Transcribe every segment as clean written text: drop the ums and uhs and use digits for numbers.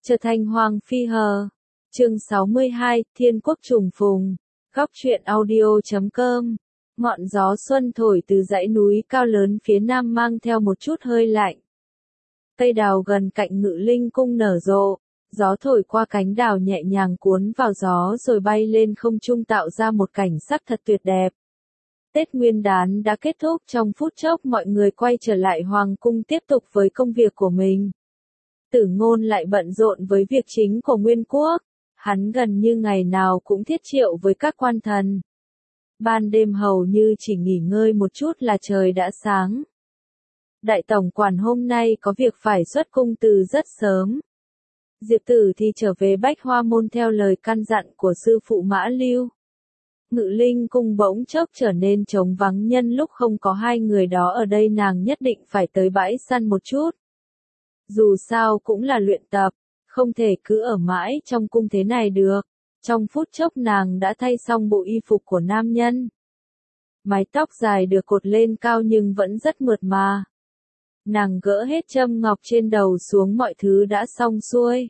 Trở thành Hoàng Phi Hờ. Chương 62, Thiên Quốc trùng phùng. Góc truyện audio.com. Ngọn gió xuân thổi từ dãy núi cao lớn phía nam mang theo một chút hơi lạnh. Cây đào gần cạnh Ngự Linh cung nở rộ, gió thổi qua cánh đào nhẹ nhàng cuốn vào gió rồi bay lên không trung tạo ra một cảnh sắc thật tuyệt đẹp. Tết Nguyên đán đã kết thúc, trong phút chốc mọi người quay trở lại Hoàng cung tiếp tục với công việc của mình. Tử Ngôn lại bận rộn với việc chính của Nguyên quốc, hắn gần như ngày nào cũng thiết triệu với các quan thần. Ban đêm hầu như chỉ nghỉ ngơi một chút là trời đã sáng. Đại tổng quản hôm nay có việc phải xuất cung từ rất sớm. Diệp Tử thì trở về Bách Hoa môn theo lời căn dặn của sư phụ Mã Lưu. Ngự Linh cung bỗng chốc trở nên trống vắng, nhân lúc không có hai người đó ở đây nàng nhất định phải tới bãi săn một chút. Dù sao cũng là luyện tập, không thể cứ ở mãi trong cung thế này được. Trong phút chốc nàng đã thay xong bộ y phục của nam nhân. Mái tóc dài được cột lên cao nhưng vẫn rất mượt mà. Nàng gỡ hết châm ngọc trên đầu xuống, mọi thứ đã xong xuôi.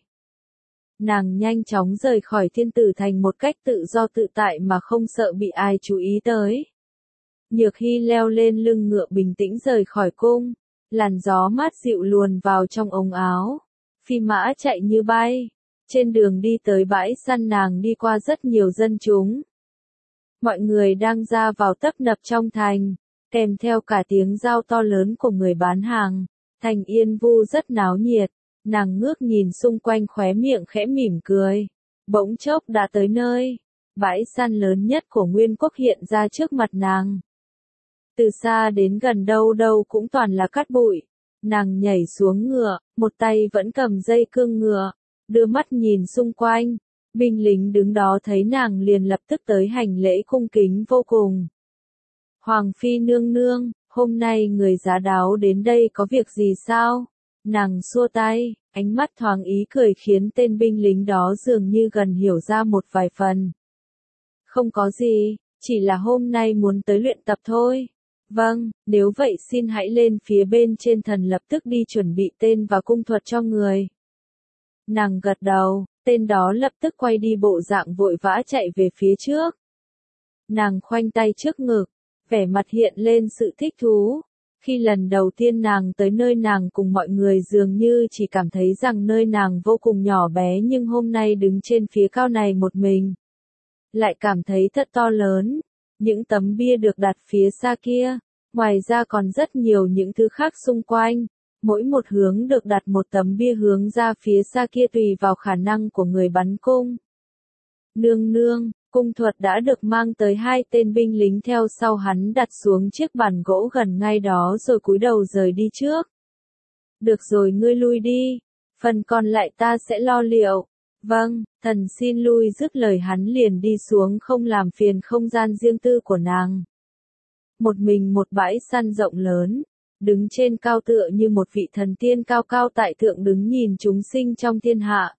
Nàng nhanh chóng rời khỏi Thiên Tử Thành một cách tự do tự tại mà không sợ bị ai chú ý tới. Nhược Hy leo lên lưng ngựa bình tĩnh rời khỏi cung, làn gió mát dịu luồn vào trong ống áo. Phi mã chạy như bay. Trên đường đi tới bãi săn nàng đi qua rất nhiều dân chúng. Mọi người đang ra vào tấp nập trong thành, kèm theo cả tiếng rao to lớn của người bán hàng. Thành Yên Vu rất náo nhiệt, nàng ngước nhìn xung quanh khóe miệng khẽ mỉm cười. Bỗng chốc đã tới nơi, bãi săn lớn nhất của Nguyên quốc hiện ra trước mặt nàng. Từ xa đến gần đâu đâu cũng toàn là cát bụi. Nàng nhảy xuống ngựa, một tay vẫn cầm dây cương ngựa, đưa mắt nhìn xung quanh. Binh lính đứng đó thấy nàng liền lập tức tới hành lễ cung kính vô cùng. Hoàng Phi nương nương, hôm nay người Giá Đáo đến đây có việc gì sao? Nàng xua tay, ánh mắt thoáng ý cười khiến tên binh lính đó dường như gần hiểu ra một vài phần. Không có gì, chỉ là hôm nay muốn tới luyện tập thôi. Vâng, nếu vậy xin hãy lên phía bên trên, thần lập tức đi chuẩn bị tên và cung thuật cho người. Nàng gật đầu, tên đó lập tức quay đi bộ dạng vội vã chạy về phía trước. Nàng khoanh tay trước ngực, vẻ mặt hiện lên sự thích thú. Khi lần đầu tiên nàng tới nơi nàng cùng mọi người dường như chỉ cảm thấy rằng nơi nàng vô cùng nhỏ bé, nhưng hôm nay đứng trên phía cao này một mình, lại cảm thấy thật to lớn. Những tấm bia được đặt phía xa kia, ngoài ra còn rất nhiều những thứ khác xung quanh. Mỗi một hướng được đặt một tấm bia hướng ra phía xa kia tùy vào khả năng của người bắn cung. Nương nương, cung thuật đã được mang tới. Hai tên binh lính theo sau hắn đặt xuống chiếc bàn gỗ gần ngay đó rồi cúi đầu rời đi trước. Được rồi, ngươi lui đi, phần còn lại ta sẽ lo liệu. Vâng, thần xin lui. Dứt lời hắn liền đi xuống, không làm phiền không gian riêng tư của nàng. Một mình một bãi săn rộng lớn, đứng trên cao tựa như một vị thần tiên cao cao tại thượng đứng nhìn chúng sinh trong thiên hạ.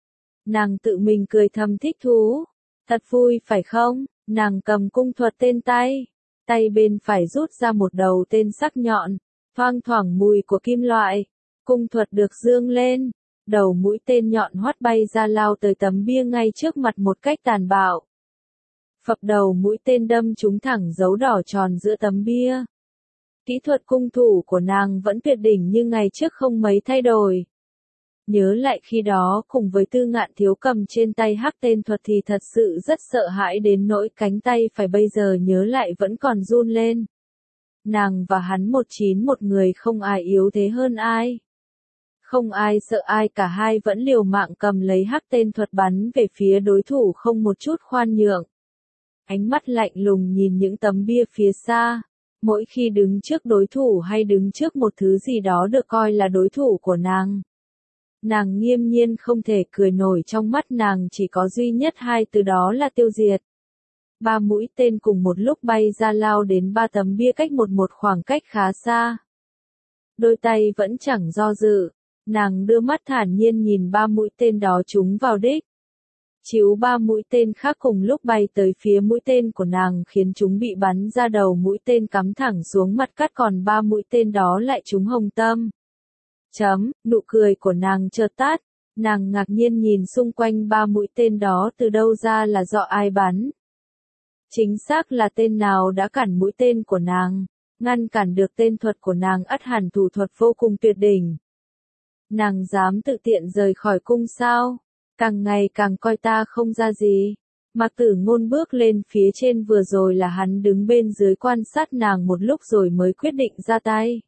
Nàng tự mình cười thầm thích thú. Thật vui phải không? Nàng cầm cung thuật tên tay. Tay bên phải rút ra một đầu tên sắc nhọn, thoang thoảng mùi của kim loại. Cung thuật được dương lên. Đầu mũi tên nhọn hoắt bay ra lao tới tấm bia ngay trước mặt một cách tàn bạo. Phập đầu mũi tên đâm trúng thẳng dấu đỏ tròn giữa tấm bia. Kỹ thuật cung thủ của nàng vẫn tuyệt đỉnh như ngày trước không mấy thay đổi. Nhớ lại khi đó cùng với Tư Ngạn Thiếu cầm trên tay hắc tên thuật thì thật sự rất sợ hãi đến nỗi cánh tay phải bây giờ nhớ lại vẫn còn run lên. Nàng và hắn một người, không ai yếu thế hơn ai. Không ai sợ ai, cả hai vẫn liều mạng cầm lấy hắc tên thuật bắn về phía đối thủ không một chút khoan nhượng. Ánh mắt lạnh lùng nhìn những tấm bia phía xa. Mỗi khi đứng trước đối thủ hay đứng trước một thứ gì đó được coi là đối thủ của nàng nghiêm nhiên không thể cười nổi. Trong mắt nàng chỉ có duy nhất hai từ, đó là tiêu diệt. 3 mũi tên cùng một lúc bay ra lao đến 3 tấm bia cách một khoảng cách khá xa. Đôi tay vẫn chẳng do dự, nàng đưa mắt thản nhiên nhìn 3 mũi tên đó trúng vào đích. Chiếu 3 mũi tên khác cùng lúc bay tới phía mũi tên của nàng khiến chúng bị bắn ra đầu mũi tên cắm thẳng xuống mặt cắt, còn 3 mũi tên đó lại trúng hồng tâm. Nụ cười của nàng chợt tắt, Nàng ngạc nhiên nhìn xung quanh 3 mũi tên đó từ đâu ra là do ai bắn. Chính xác là tên nào đã cản mũi tên của nàng, ngăn cản được tên thuật của nàng ắt hẳn thủ thuật vô cùng tuyệt đỉnh. Nàng dám tự tiện rời khỏi cung sao? Càng ngày càng coi ta không ra gì. Mạc Tử Ngôn bước lên phía trên, vừa rồi là hắn đứng bên dưới quan sát nàng một lúc rồi mới quyết định ra tay.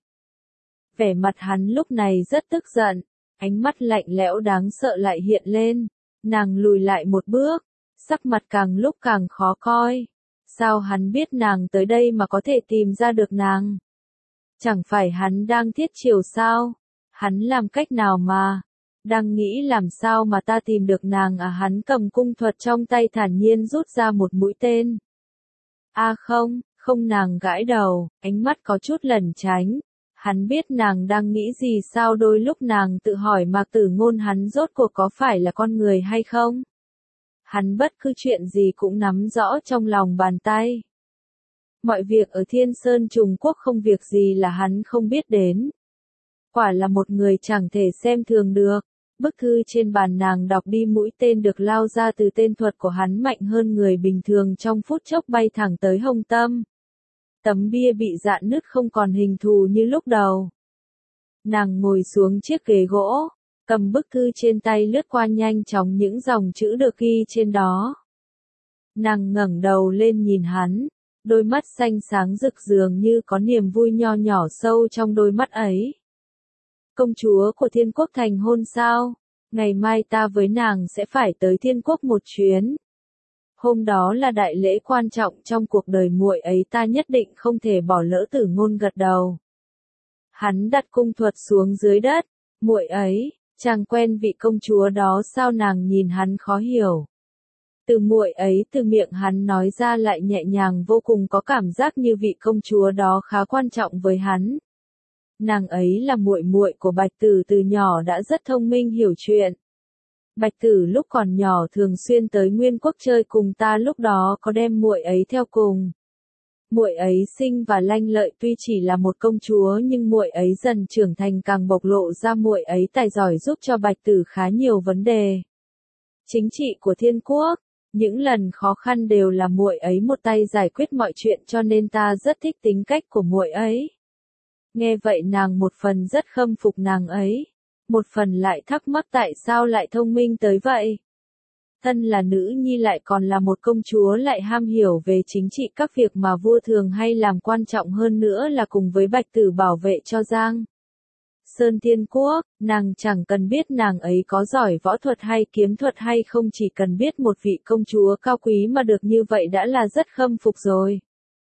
Vẻ mặt hắn lúc này rất tức giận, ánh mắt lạnh lẽo đáng sợ lại hiện lên. Nàng lùi lại một bước, sắc mặt càng lúc càng khó coi. Sao hắn biết nàng tới đây mà có thể tìm ra được nàng? Chẳng phải hắn đang thiết chiều sao? Hắn làm cách nào mà? Đang nghĩ làm sao mà ta tìm được nàng à? Hắn cầm cung thuật trong tay thản nhiên rút ra một mũi tên. Không, không, nàng gãi đầu, ánh mắt có chút lẩn tránh. Hắn biết nàng đang nghĩ gì sao? Đôi lúc nàng tự hỏi Mạc Tử Ngôn hắn rốt cuộc có phải là con người hay không? Hắn bất cứ chuyện gì cũng nắm rõ trong lòng bàn tay. Mọi việc ở Thiên Sơn Trùng Quốc không việc gì là hắn không biết đến. Quả là một người chẳng thể xem thường được. Bức thư trên bàn nàng đọc đi, mũi tên được lao ra từ tên thuật của hắn mạnh hơn người bình thường, trong phút chốc bay thẳng tới hông tâm. Tấm bia bị rạn nứt không còn hình thù như lúc đầu. Nàng ngồi xuống chiếc ghế gỗ, cầm bức thư trên tay lướt qua nhanh chóng những dòng chữ được ghi trên đó. Nàng ngẩng đầu lên nhìn hắn, đôi mắt xanh sáng rực dường như có niềm vui nho nhỏ sâu trong đôi mắt ấy. Công chúa của Thiên Quốc thành hôn sao? Ngày mai ta với nàng sẽ phải tới Thiên Quốc một chuyến. Hôm đó là đại lễ quan trọng trong cuộc đời muội ấy, ta nhất định không thể bỏ lỡ. Tử Ngôn gật đầu. Hắn đặt cung thuật xuống dưới đất. Muội ấy, chàng quen vị công chúa đó sao? Nàng nhìn hắn khó hiểu. Từ muội ấy từ miệng hắn nói ra lại nhẹ nhàng vô cùng, có cảm giác như vị công chúa đó khá quan trọng với hắn. Nàng ấy là muội muội của Bạch Tử, từ nhỏ đã rất thông minh hiểu chuyện. Bạch Tử lúc còn nhỏ thường xuyên tới Nguyên Quốc chơi cùng ta, lúc đó có đem muội ấy theo cùng. Muội ấy xinh và lanh lợi, tuy chỉ là một công chúa nhưng muội ấy dần trưởng thành càng bộc lộ ra muội ấy tài giỏi, giúp cho Bạch Tử khá nhiều vấn đề chính trị của Thiên Quốc. Những lần khó khăn đều là muội ấy một tay giải quyết mọi chuyện, cho nên ta rất thích tính cách của muội ấy. Nghe vậy nàng một phần rất khâm phục nàng ấy, một phần lại thắc mắc tại sao lại thông minh tới vậy. Thân là nữ nhi lại còn là một công chúa, lại ham hiểu về chính trị các việc mà vua thường hay làm, quan trọng hơn nữa là cùng với Bạch Tử bảo vệ cho Giang Sơn Thiên Quốc. Nàng chẳng cần biết nàng ấy có giỏi võ thuật hay kiếm thuật hay không, chỉ cần biết một vị công chúa cao quý mà được như vậy đã là rất khâm phục rồi.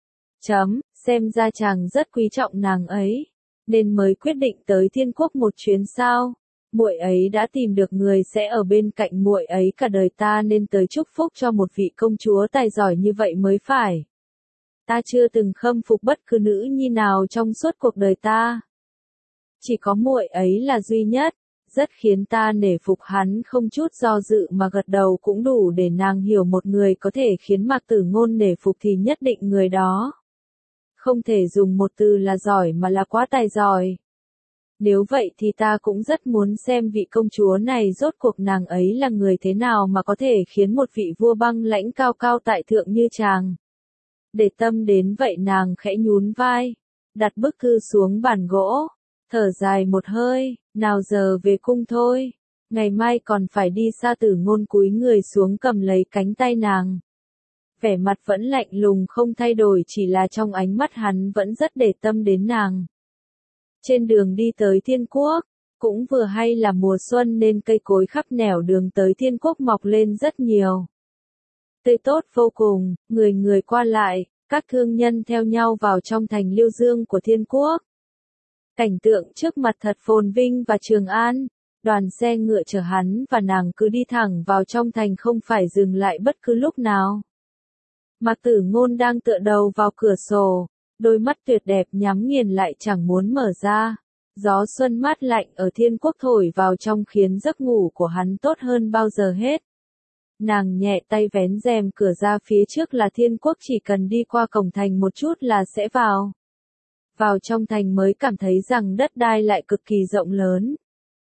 Xem ra chàng rất quý trọng nàng ấy, nên mới quyết định tới Thiên Quốc một chuyến sao? Muội ấy đã tìm được người sẽ ở bên cạnh muội ấy cả đời, ta nên tới chúc phúc cho một vị công chúa tài giỏi như vậy mới phải. Ta chưa từng khâm phục bất cứ nữ nhi nào trong suốt cuộc đời ta. Chỉ có muội ấy là duy nhất, rất khiến ta nể phục. Hắn không chút do dự mà gật đầu, cũng đủ để nàng hiểu một người có thể khiến Mạc Tử Ngôn nể phục thì nhất định người đó không thể dùng một từ là giỏi mà là quá tài giỏi. Nếu vậy thì ta cũng rất muốn xem vị công chúa này rốt cuộc nàng ấy là người thế nào mà có thể khiến một vị vua băng lãnh cao cao tại thượng như chàng để tâm đến vậy. Nàng khẽ nhún vai, đặt bức thư xuống bàn gỗ, thở dài một hơi, nào giờ về cung thôi, ngày mai còn phải đi xa. Tử Ngôn cúi người xuống cầm lấy cánh tay nàng. Vẻ mặt vẫn lạnh lùng không thay đổi, chỉ là trong ánh mắt hắn vẫn rất để tâm đến nàng. Trên đường đi tới Thiên Quốc, cũng vừa hay là mùa xuân nên cây cối khắp nẻo đường tới Thiên Quốc mọc lên rất nhiều. Tươi tốt vô cùng, người người qua lại, các thương nhân theo nhau vào trong thành Liêu Dương của Thiên Quốc. Cảnh tượng trước mặt thật phồn vinh và trường an, đoàn xe ngựa chở hắn và nàng cứ đi thẳng vào trong thành, không phải dừng lại bất cứ lúc nào. Mạc Tử Ngôn đang tựa đầu vào cửa sổ, đôi mắt tuyệt đẹp nhắm nghiền lại chẳng muốn mở ra. Gió xuân mát lạnh ở Thiên Quốc thổi vào trong khiến giấc ngủ của hắn tốt hơn bao giờ hết. Nàng nhẹ tay vén rèm cửa ra, phía trước là Thiên Quốc, chỉ cần đi qua cổng thành một chút là sẽ vào. Vào trong thành mới cảm thấy rằng đất đai lại cực kỳ rộng lớn.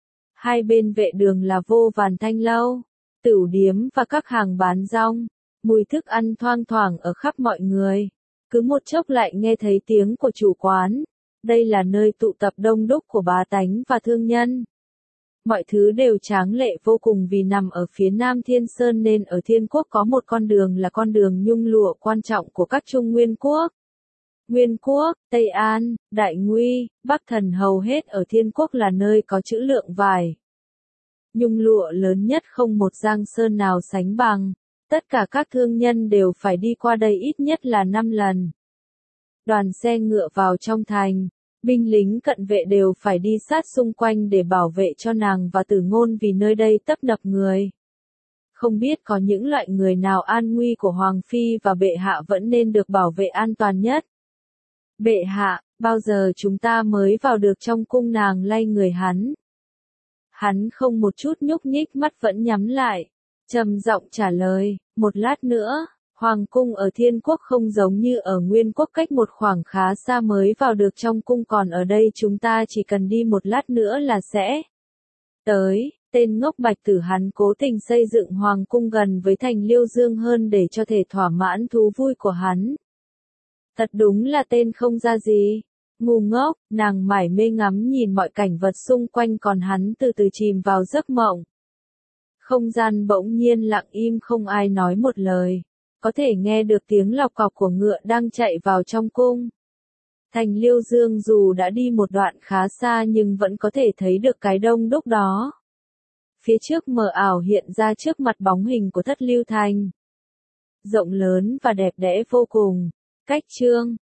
Hai bên vệ đường là vô vàn thanh lâu, tửu điếm và các hàng bán rong, mùi thức ăn thoang thoảng ở khắp mọi người. Cứ một chốc lại nghe thấy tiếng của chủ quán. Đây là nơi tụ tập đông đúc của bá tánh và thương nhân. Mọi thứ đều tráng lệ vô cùng vì nằm ở phía nam Thiên Sơn nên ở Thiên Quốc có một con đường là con đường nhung lụa quan trọng của các Trung Nguyên Quốc. Nguyên Quốc, Tây An, Đại Nguy, Bắc Thần hầu hết ở Thiên Quốc là nơi có trữ lượng vải. Nhung lụa lớn nhất không một giang sơn nào sánh bằng. Tất cả các thương nhân đều phải đi qua đây ít nhất là 5 lần. Đoàn xe ngựa vào trong thành, binh lính cận vệ đều phải đi sát xung quanh để bảo vệ cho nàng và Tử Ngôn vì nơi đây tấp nập người. Không biết có những loại người nào an nguy của Hoàng Phi và bệ hạ vẫn nên được bảo vệ an toàn nhất. Bệ hạ, bao giờ chúng ta mới vào được trong cung, nàng lay người hắn. Hắn không một chút nhúc nhích, mắt vẫn nhắm lại, trầm giọng trả lời, một lát nữa. Hoàng cung ở Thiên Quốc không giống như ở Nguyên Quốc, cách một khoảng khá xa mới vào được trong cung, còn ở đây chúng ta chỉ cần đi một lát nữa là sẽ tới. Tên ngốc Bạch Tử hắn cố tình xây dựng Hoàng cung gần với thành Liêu Dương hơn để cho thể thỏa mãn thú vui của hắn. Thật đúng là tên không ra gì. Ngu ngốc, nàng mải mê ngắm nhìn mọi cảnh vật xung quanh còn hắn từ từ chìm vào giấc mộng. Không gian bỗng nhiên lặng im, không ai nói một lời. Có thể nghe được tiếng lọc cọc của ngựa đang chạy vào trong cung. Thành Liêu Dương dù đã đi một đoạn khá xa nhưng vẫn có thể thấy được cái đông đúc đó. Phía trước mờ ảo hiện ra trước mặt bóng hình của Thất Lưu Thành. Rộng lớn và đẹp đẽ vô cùng. Cách chương